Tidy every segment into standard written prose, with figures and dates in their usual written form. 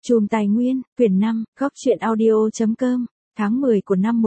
Chùm Tài Nguyên, quyển 5, góc truyện audio.com. Tháng 10 của năm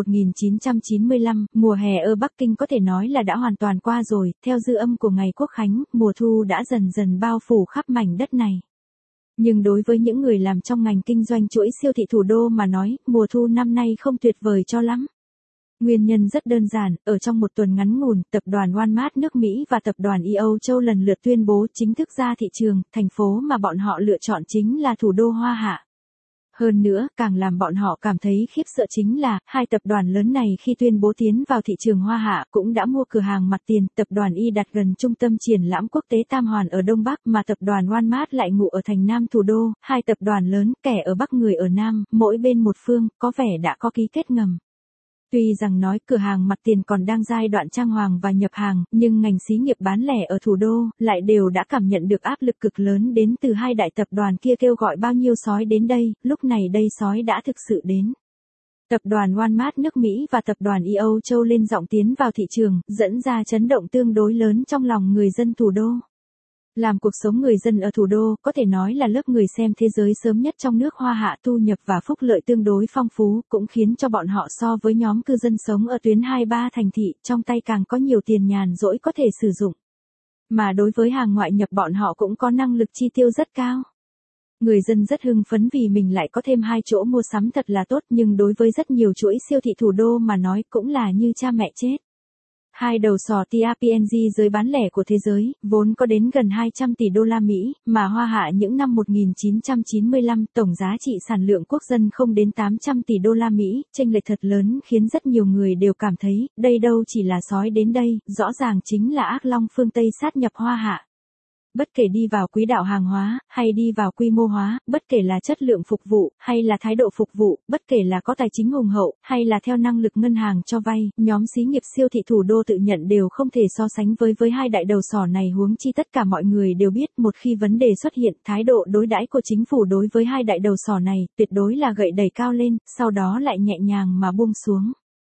1995, mùa hè ở Bắc Kinh có thể nói là đã hoàn toàn qua rồi, theo dư âm của ngày Quốc khánh, mùa thu đã dần dần bao phủ khắp mảnh đất này. Nhưng đối với những người làm trong ngành kinh doanh chuỗi siêu thị thủ đô mà nói, mùa thu năm nay không tuyệt vời cho lắm. Nguyên nhân rất đơn giản, ở trong một tuần ngắn ngủn, tập đoàn Walmart nước Mỹ và tập đoàn Âu Châu lần lượt tuyên bố chính thức ra thị trường, thành phố mà bọn họ lựa chọn chính là thủ đô Hoa Hạ. Hơn nữa, càng làm bọn họ cảm thấy khiếp sợ chính là, hai tập đoàn lớn này khi tuyên bố tiến vào thị trường Hoa Hạ cũng đã mua cửa hàng mặt tiền, tập đoàn đặt gần trung tâm triển lãm quốc tế Tam Hoàn ở Đông Bắc mà tập đoàn Walmart lại ngụ ở thành Nam thủ đô, hai tập đoàn lớn, kẻ ở Bắc người ở Nam, mỗi bên một phương, có vẻ đã có ký kết ngầm. Tuy rằng nói cửa hàng mặt tiền còn đang giai đoạn trang hoàng và nhập hàng, nhưng ngành xí nghiệp bán lẻ ở thủ đô lại đều đã cảm nhận được áp lực cực lớn đến từ hai đại tập đoàn kia kêu gọi bao nhiêu sói đến đây, lúc này đây sói đã thực sự đến. Tập đoàn Walmart nước Mỹ và tập đoàn Âu Châu lên giọng tiến vào thị trường, dẫn ra chấn động tương đối lớn trong lòng người dân thủ đô. Làm cuộc sống người dân ở thủ đô có thể nói là lớp người xem thế giới sớm nhất trong nước Hoa Hạ, thu nhập và phúc lợi tương đối phong phú, cũng khiến cho bọn họ so với nhóm cư dân sống ở tuyến 2-3 thành thị, trong tay càng có nhiều tiền nhàn rỗi có thể sử dụng. Mà đối với hàng ngoại nhập bọn họ cũng có năng lực chi tiêu rất cao. Người dân rất hưng phấn vì mình lại có thêm hai chỗ mua sắm thật là tốt, nhưng đối với rất nhiều chuỗi siêu thị thủ đô mà nói cũng là như cha mẹ chết. Hai đầu sò TRPNG giới bán lẻ của thế giới, vốn có đến gần 200 tỷ đô la Mỹ, mà Hoa Hạ những năm 1995 tổng giá trị sản lượng quốc dân không đến 800 tỷ đô la Mỹ, chênh lệch thật lớn khiến rất nhiều người đều cảm thấy, đây đâu chỉ là sói đến đây, rõ ràng chính là ác long phương Tây sát nhập Hoa Hạ. Bất kể đi vào quỹ đạo hàng hóa, hay đi vào quy mô hóa, bất kể là chất lượng phục vụ, hay là thái độ phục vụ, bất kể là có tài chính hùng hậu, hay là theo năng lực ngân hàng cho vay, nhóm xí nghiệp siêu thị thủ đô tự nhận đều không thể so sánh với hai đại đầu sỏ này, huống chi tất cả mọi người đều biết một khi vấn đề xuất hiện, thái độ đối đãi của chính phủ đối với hai đại đầu sỏ này, tuyệt đối là gậy đẩy cao lên, sau đó lại nhẹ nhàng mà buông xuống.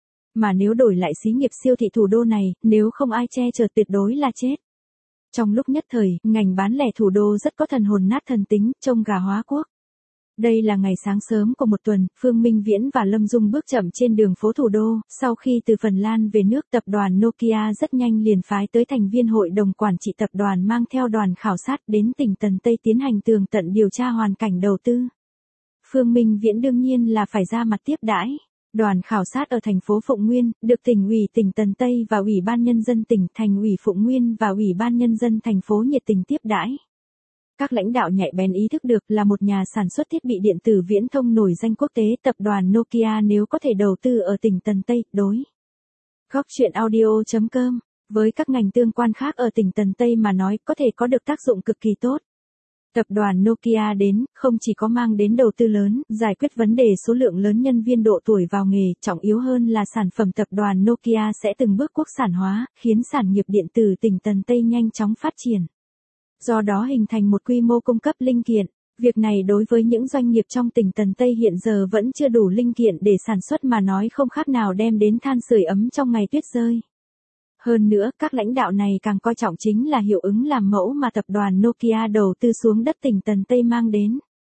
Mà nếu đổi lại xí nghiệp siêu thị thủ đô này, nếu không ai che chở tuyệt đối là chết. Trong lúc nhất thời, ngành bán lẻ thủ đô rất có thần hồn nát thần tính, trông gà hóa quốc. Đây là ngày sáng sớm của một tuần, Phương Minh Viễn và Lâm Dung bước chậm trên đường phố thủ đô, sau khi từ Phần Lan về nước, tập đoàn Nokia rất nhanh liền phái tới thành viên hội đồng quản trị tập đoàn mang theo đoàn khảo sát đến tỉnh Tần Tây tiến hành tường tận điều tra hoàn cảnh đầu tư. Phương Minh Viễn đương nhiên là phải ra mặt tiếp đãi. Đoàn khảo sát ở thành phố Phụng Nguyên, được tỉnh ủy tỉnh Tần Tây và Ủy ban Nhân dân tỉnh, Thành ủy Phụng Nguyên và Ủy ban Nhân dân thành phố nhiệt tình tiếp đãi. Các lãnh đạo nhạy bén ý thức được là một nhà sản xuất thiết bị điện tử viễn thông nổi danh quốc tế, tập đoàn Nokia nếu có thể đầu tư ở tỉnh Tần Tây, đối. Góc truyện audio.com, với các ngành tương quan khác ở tỉnh Tần Tây mà nói có thể có được tác dụng cực kỳ tốt. Tập đoàn Nokia đến, không chỉ có mang đến đầu tư lớn, giải quyết vấn đề số lượng lớn nhân viên độ tuổi vào nghề, trọng yếu hơn là sản phẩm tập đoàn Nokia sẽ từng bước quốc sản hóa, khiến sản nghiệp điện tử tỉnh Tần Tây nhanh chóng phát triển. Do đó hình thành một quy mô cung cấp linh kiện. Việc này đối với những doanh nghiệp trong tỉnh Tần Tây hiện giờ vẫn chưa đủ linh kiện để sản xuất mà nói không khác nào đem đến than sưởi ấm trong ngày tuyết rơi. Hơn nữa, các lãnh đạo này càng coi trọng chính là hiệu ứng làm mẫu mà tập đoàn Nokia đầu tư xuống đất tỉnh Tần Tây mang đến.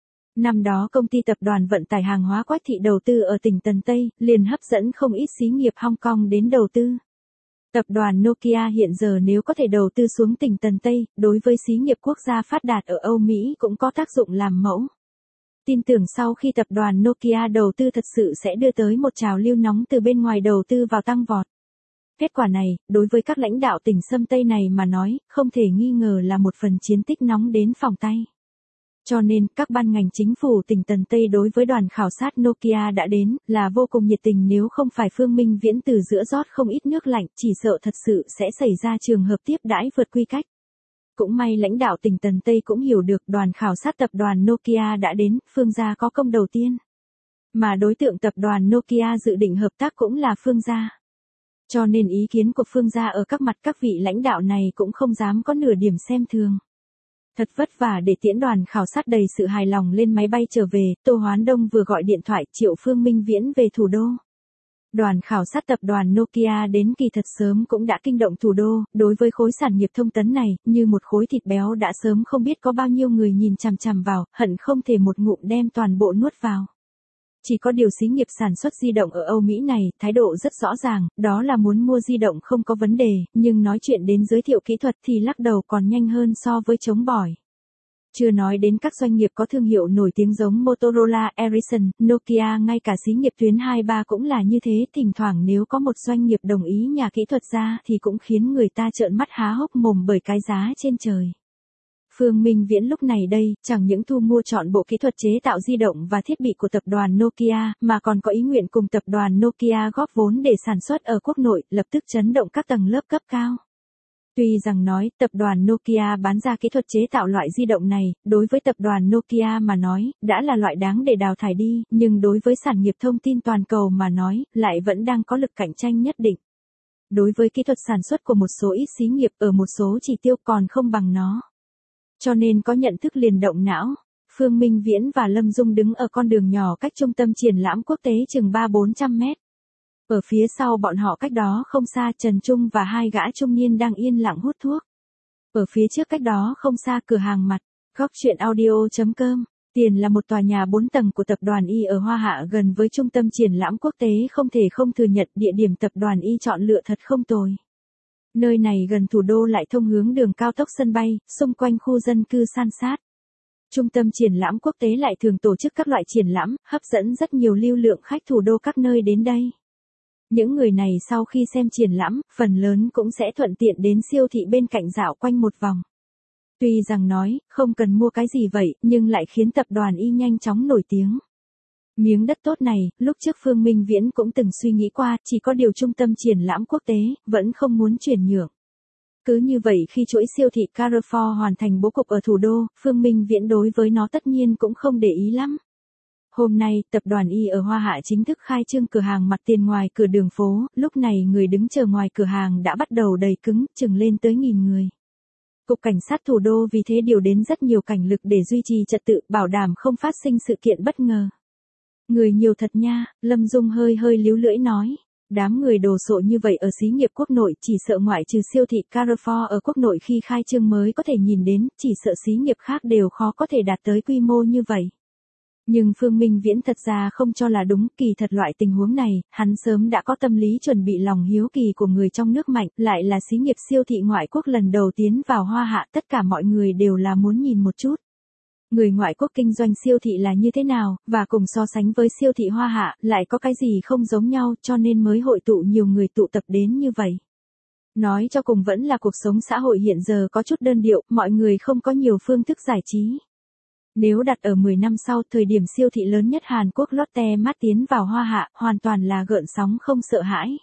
Năm đó công ty tập đoàn vận tải hàng hóa Quách Thị đầu tư ở tỉnh Tần Tây, liền hấp dẫn không ít xí nghiệp Hong Kong đến đầu tư. Tập đoàn Nokia hiện giờ nếu có thể đầu tư xuống tỉnh Tần Tây, đối với xí nghiệp quốc gia phát đạt ở Âu Mỹ cũng có tác dụng làm mẫu. Tin tưởng sau khi tập đoàn Nokia đầu tư thật sự sẽ đưa tới một trào lưu nóng từ bên ngoài đầu tư vào tăng vọt. Kết quả này, đối với các lãnh đạo tỉnh Sâm Tây này mà nói, không thể nghi ngờ là một phần chiến tích nóng đến phòng tay. Cho nên, các ban ngành chính phủ tỉnh Tần Tây đối với đoàn khảo sát Nokia đã đến, là vô cùng nhiệt tình, nếu không phải Phương Minh Viễn từ giữa rót không ít nước lạnh, chỉ sợ thật sự sẽ xảy ra trường hợp tiếp đãi vượt quy cách. Cũng may lãnh đạo tỉnh Tần Tây cũng hiểu được đoàn khảo sát tập đoàn Nokia đã đến, Phương gia có công đầu tiên. Mà đối tượng tập đoàn Nokia dự định hợp tác cũng là Phương gia. Cho nên ý kiến của Phương gia ở các mặt các vị lãnh đạo này cũng không dám có nửa điểm xem thường. Thật vất vả để tiễn đoàn khảo sát đầy sự hài lòng lên máy bay trở về, Tô Hoán Đông vừa gọi điện thoại triệu Phương Minh Viễn về thủ đô. Đoàn khảo sát tập đoàn Nokia đến kỳ thật sớm cũng đã kinh động thủ đô, đối với khối sản nghiệp thông tấn này, như một khối thịt béo đã sớm không biết có bao nhiêu người nhìn chằm chằm vào, hận không thể một ngụm đem toàn bộ nuốt vào. Chỉ có điều xí nghiệp sản xuất di động ở Âu Mỹ này, thái độ rất rõ ràng, đó là muốn mua di động không có vấn đề, nhưng nói chuyện đến giới thiệu kỹ thuật thì lắc đầu còn nhanh hơn so với chống bỏi. Chưa nói đến các doanh nghiệp có thương hiệu nổi tiếng giống Motorola, Ericsson, Nokia, ngay cả xí nghiệp tuyến 2-3 cũng là như thế, thỉnh thoảng nếu có một doanh nghiệp đồng ý nhà kỹ thuật ra thì cũng khiến người ta trợn mắt há hốc mồm bởi cái giá trên trời. Phương Minh Viễn lúc này đây, chẳng những thu mua chọn bộ kỹ thuật chế tạo di động và thiết bị của tập đoàn Nokia, mà còn có ý nguyện cùng tập đoàn Nokia góp vốn để sản xuất ở quốc nội, lập tức chấn động các tầng lớp cấp cao. Tuy rằng nói, tập đoàn Nokia bán ra kỹ thuật chế tạo loại di động này, đối với tập đoàn Nokia mà nói, đã là loại đáng để đào thải đi, nhưng đối với sản nghiệp thông tin toàn cầu mà nói, lại vẫn đang có lực cạnh tranh nhất định. Đối với kỹ thuật sản xuất của một số ít xí nghiệp ở một số chỉ tiêu còn không bằng nó. Cho nên có nhận thức liền động não. Phương Minh Viễn và Lâm Dung đứng ở con đường nhỏ cách trung tâm triển lãm quốc tế chừng 300-400 mét. Ở phía sau bọn họ cách đó không xa Trần Trung và hai gã trung niên đang yên lặng hút thuốc. Ở phía trước cách đó không xa cửa hàng mặt, góc chuyện audio.com. Tiền là một tòa nhà 4 tầng của tập đoàn Y ở Hoa Hạ gần với trung tâm triển lãm quốc tế, không thể không thừa nhận địa điểm tập đoàn Y chọn lựa thật không tồi. Nơi này gần thủ đô lại thông hướng đường cao tốc sân bay, xung quanh khu dân cư san sát. Trung tâm triển lãm quốc tế lại thường tổ chức các loại triển lãm, hấp dẫn rất nhiều lưu lượng khách thủ đô các nơi đến đây. Những người này sau khi xem triển lãm, phần lớn cũng sẽ thuận tiện đến siêu thị bên cạnh dạo quanh một vòng. Tuy rằng nói, không cần mua cái gì vậy, nhưng lại khiến tập đoàn Y nhanh chóng nổi tiếng. Miếng đất tốt này, lúc trước Phương Minh Viễn cũng từng suy nghĩ qua, chỉ có điều trung tâm triển lãm quốc tế, vẫn không muốn chuyển nhượng. Cứ như vậy khi chuỗi siêu thị Carrefour hoàn thành bố cục ở thủ đô, Phương Minh Viễn đối với nó tất nhiên cũng không để ý lắm. Hôm nay, tập đoàn Y ở Hoa Hạ chính thức khai trương cửa hàng mặt tiền ngoài cửa đường phố, lúc này người đứng chờ ngoài cửa hàng đã bắt đầu đầy cứng, chừng lên tới 1000 người. Cục Cảnh sát thủ đô vì thế điều đến rất nhiều cảnh lực để duy trì trật tự, bảo đảm không phát sinh sự kiện bất ngờ. Người nhiều thật nha, Lâm Dung hơi líu lưỡi nói. Đám người đồ sộ như vậy ở xí nghiệp quốc nội chỉ sợ ngoại trừ siêu thị Carrefour ở quốc nội khi khai trương mới có thể nhìn đến, chỉ sợ xí nghiệp khác đều khó có thể đạt tới quy mô như vậy. Nhưng Phương Minh Viễn thật ra không cho là đúng, kỳ thật loại tình huống này, hắn sớm đã có tâm lý chuẩn bị lòng hiếu kỳ của người trong nước mạnh, lại là xí nghiệp siêu thị ngoại quốc lần đầu tiến vào Hoa Hạ, tất cả mọi người đều là muốn nhìn một chút. Người ngoại quốc kinh doanh siêu thị là như thế nào, và cùng so sánh với siêu thị Hoa Hạ, lại có cái gì không giống nhau, cho nên mới hội tụ nhiều người tụ tập đến như vậy. Nói cho cùng vẫn là cuộc sống xã hội hiện giờ có chút đơn điệu, mọi người không có nhiều phương thức giải trí. Nếu đặt ở 10 năm sau, thời điểm siêu thị lớn nhất Hàn Quốc Lotte Mart tiến vào Hoa Hạ, hoàn toàn là gợn sóng không sợ hãi.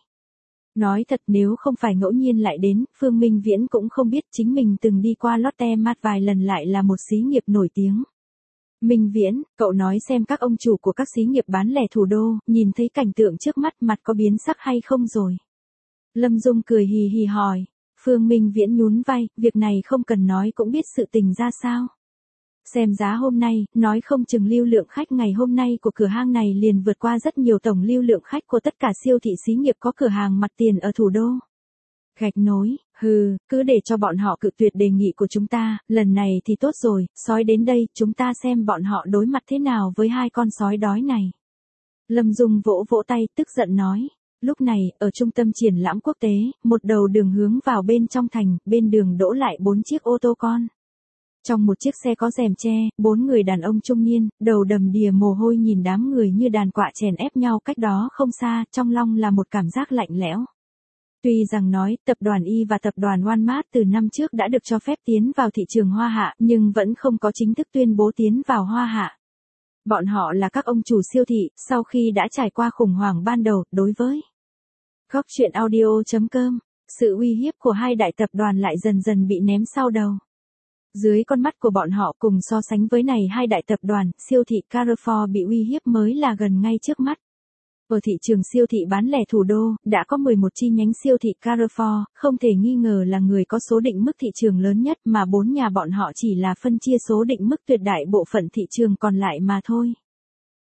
Nói thật nếu không phải ngẫu nhiên lại đến, Phương Minh Viễn cũng không biết chính mình từng đi qua Lotte Mart vài lần lại là một xí nghiệp nổi tiếng. Minh Viễn, cậu nói xem các ông chủ của các xí nghiệp bán lẻ thủ đô, nhìn thấy cảnh tượng trước mắt mặt có biến sắc hay không rồi? Lâm Dung cười hì hì hỏi. Phương Minh Viễn nhún vai, việc này không cần nói cũng biết sự tình ra sao. Xem giá hôm nay, nói không chừng lưu lượng khách ngày hôm nay của cửa hàng này liền vượt qua rất nhiều tổng lưu lượng khách của tất cả siêu thị xí nghiệp có cửa hàng mặt tiền ở thủ đô. Gạch nối, cứ để cho bọn họ cự tuyệt đề nghị của chúng ta, lần này thì tốt rồi, sói đến đây, chúng ta xem bọn họ đối mặt thế nào với hai con sói đói này. Lâm Dung vỗ vỗ tay, tức giận nói. Lúc này, ở trung tâm triển lãm quốc tế, một đầu đường hướng vào bên trong thành, bên đường đỗ lại 4 chiếc ô tô con. Trong một chiếc xe có rèm che, 4 người đàn ông trung niên, đầu đầm đìa mồ hôi nhìn đám người như đàn quạ chèn ép nhau cách đó không xa, trong lòng là một cảm giác lạnh lẽo. Tuy rằng nói, tập đoàn Y và tập đoàn Walmart từ năm trước đã được cho phép tiến vào thị trường Hoa Hạ, nhưng vẫn không có chính thức tuyên bố tiến vào Hoa Hạ. Bọn họ là các ông chủ siêu thị, sau khi đã trải qua khủng hoảng ban đầu, đối với góc chuyện audio.com, sự uy hiếp của hai đại tập đoàn lại dần dần bị ném sau đầu. Dưới con mắt của bọn họ cùng so sánh với này hai đại tập đoàn, siêu thị Carrefour bị uy hiếp mới là gần ngay trước mắt. Ở thị trường siêu thị bán lẻ thủ đô, đã có 11 chi nhánh siêu thị Carrefour, không thể nghi ngờ là người có số định mức thị trường lớn nhất mà 4 nhà bọn họ chỉ là phân chia số định mức tuyệt đại bộ phận thị trường còn lại mà thôi.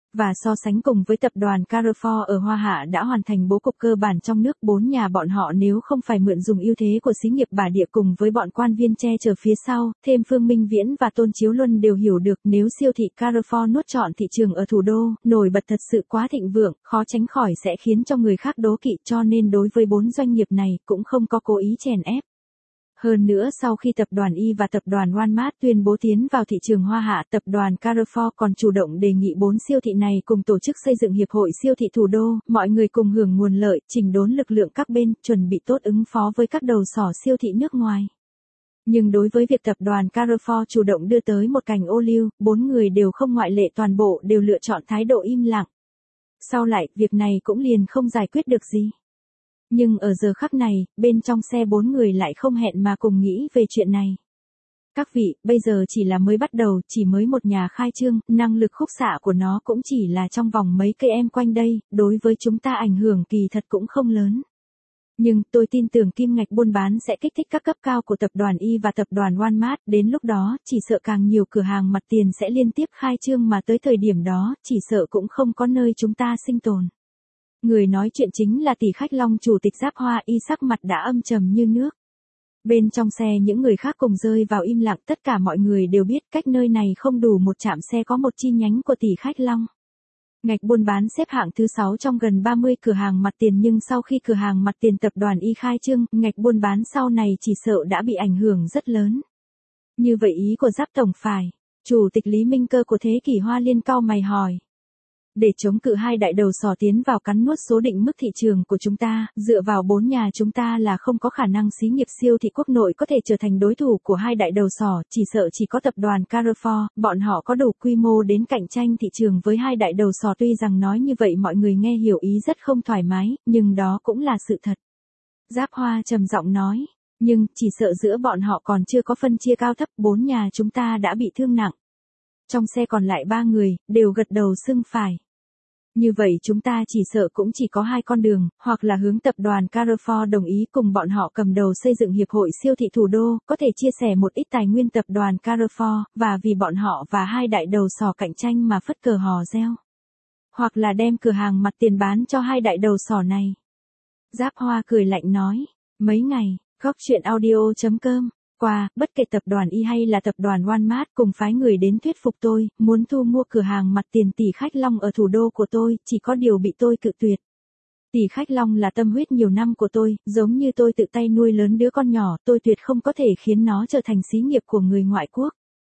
Và so sánh cùng với tập đoàn Carrefour ở Hoa Hạ đã hoàn thành bố cục cơ bản trong nước, bốn nhà bọn họ nếu không phải mượn dùng ưu thế của xí nghiệp bà địa cùng với bọn quan viên che chở phía sau, thêm Phương Minh Viễn và Tôn Chiếu Luân đều hiểu được nếu siêu thị Carrefour nuốt trọn thị trường ở thủ đô, nổi bật thật sự quá thịnh vượng, khó tránh khỏi sẽ khiến cho người khác đố kỵ, cho nên đối với bốn doanh nghiệp này cũng không có cố ý chèn ép. Hơn nữa sau khi tập đoàn Y và tập đoàn Walmart tuyên bố tiến vào thị trường Hoa Hạ, tập đoàn Carrefour còn chủ động đề nghị 4 siêu thị này cùng tổ chức xây dựng hiệp hội siêu thị thủ đô, mọi người cùng hưởng nguồn lợi, chỉnh đốn lực lượng các bên, chuẩn bị tốt ứng phó với các đầu sỏ siêu thị nước ngoài. Nhưng đối với việc tập đoàn Carrefour chủ động đưa tới một cành ô liu, 4 người đều không ngoại lệ, toàn bộ đều lựa chọn thái độ im lặng. Sau lại, việc này cũng liền không giải quyết được gì. Nhưng ở giờ khắc này, bên trong xe 4 người lại không hẹn mà cùng nghĩ về chuyện này. Các vị, bây giờ chỉ là mới bắt đầu, chỉ mới một nhà khai trương, năng lực khúc xạ của nó cũng chỉ là trong vòng mấy cây em quanh đây, đối với chúng ta ảnh hưởng kỳ thật cũng không lớn. Nhưng tôi tin tưởng kim ngạch buôn bán sẽ kích thích các cấp cao của tập đoàn Y và tập đoàn Walmart, đến lúc đó, chỉ sợ càng nhiều cửa hàng mặt tiền sẽ liên tiếp khai trương mà tới thời điểm đó, chỉ sợ cũng không có nơi chúng ta sinh tồn. Người nói chuyện chính là tỷ khách Long chủ tịch Giáp Hoa Y, sắc mặt đã âm trầm như nước. Bên trong xe những người khác cùng rơi vào im lặng, tất cả mọi người đều biết cách nơi này không đủ một trạm xe có một chi nhánh của tỷ khách Long. Ngạch buôn bán xếp hạng thứ 6 trong gần 30 cửa hàng mặt tiền, nhưng sau khi cửa hàng mặt tiền tập đoàn Y khai trương, ngạch buôn bán sau này chỉ sợ đã bị ảnh hưởng rất lớn. Như vậy ý của Giáp tổng phải? Chủ tịch Lý Minh Cơ của Thế Kỷ Hoa Liên cau mày hỏi. Để chống cự hai đại đầu sỏ tiến vào cắn nuốt số định mức thị trường của chúng ta, dựa vào 4 nhà chúng ta là không có khả năng xí nghiệp siêu thị quốc nội có thể trở thành đối thủ của hai đại đầu sỏ, chỉ sợ chỉ có tập đoàn Carrefour, bọn họ có đủ quy mô đến cạnh tranh thị trường với hai đại đầu sỏ. Tuy rằng nói như vậy mọi người nghe hiểu ý rất không thoải mái, nhưng đó cũng là sự thật. Giáp Hoa trầm giọng nói, nhưng chỉ sợ giữa bọn họ còn chưa có phân chia cao thấp, 4 nhà chúng ta đã bị thương nặng. Trong xe còn lại 3 người, đều gật đầu xưng phải. Như vậy chúng ta chỉ sợ cũng chỉ có hai con đường, hoặc là hướng tập đoàn Carrefour đồng ý cùng bọn họ cầm đầu xây dựng hiệp hội siêu thị thủ đô, có thể chia sẻ một ít tài nguyên tập đoàn Carrefour, và vì bọn họ và hai đại đầu sỏ cạnh tranh mà phất cờ hò reo. Hoặc là đem cửa hàng mặt tiền bán cho hai đại đầu sỏ này. Giáp Hoa cười lạnh nói, mấy ngày, góc chuyện audio.com. Qua, bất kể tập đoàn Y hay là tập đoàn Walmart cùng phái người đến thuyết phục tôi, muốn thu mua cửa hàng mặt tiền tỷ khách Long ở thủ đô của tôi, chỉ có điều bị tôi cự tuyệt. Tỷ khách Long là tâm huyết nhiều năm của tôi, giống như tôi tự tay nuôi lớn đứa con nhỏ, tôi tuyệt không có thể khiến nó trở thành xí nghiệp của người ngoại quốc.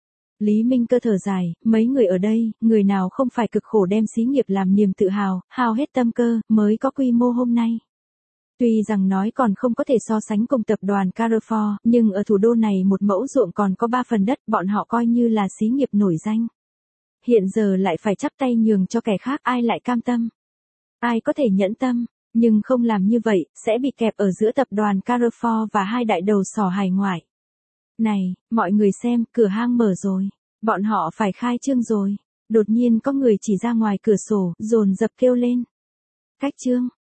Lý Minh Cơ thở dài, mấy người ở đây, người nào không phải cực khổ đem xí nghiệp làm niềm tự hào, hao hết tâm cơ, mới có quy mô hôm nay. Tuy rằng nói còn không có thể so sánh cùng tập đoàn Carrefour, nhưng ở thủ đô này một mẫu ruộng còn có 3 phần đất, bọn họ coi như là xí nghiệp nổi danh. Hiện giờ lại phải chắp tay nhường cho kẻ khác, ai lại cam tâm? Ai có thể nhẫn tâm, nhưng không làm như vậy, sẽ bị kẹp ở giữa tập đoàn Carrefour và hai đại đầu sỏ hải ngoại. Này, mọi người xem, cửa hang mở rồi. Bọn họ phải khai trương rồi. Đột nhiên có người chỉ ra ngoài cửa sổ, dồn dập kêu lên. Cách trương.